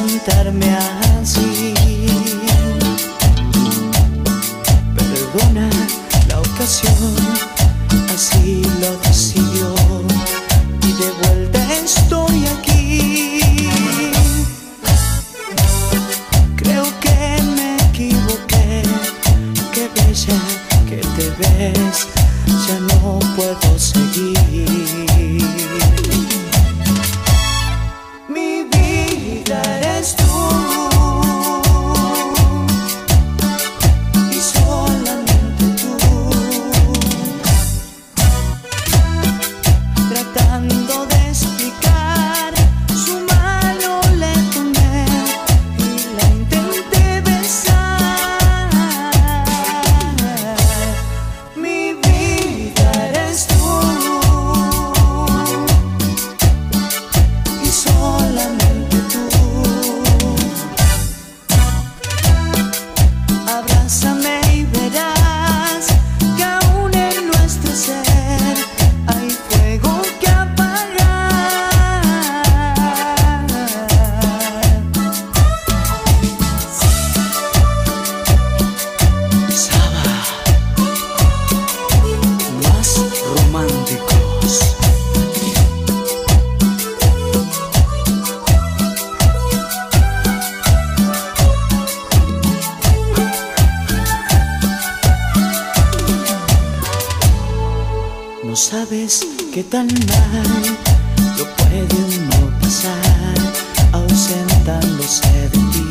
presentarme así. Perdona la ocasión, así lo decidió, y de vuelta estoy aquí. Creo que me equivoqué, qué bella que te ves, ya no puedo seguir. Mi vida eres tú, y solamente tú, tratando de explicar, su mano le tomé y la intenté besar. Mi vida eres tú, y solamente tú. Abrázame y verás que aún en nuestro ser hay fuego que apagar. Saba, más románticos. No sabes qué tan mal lo puede uno pasar ausentándose de ti.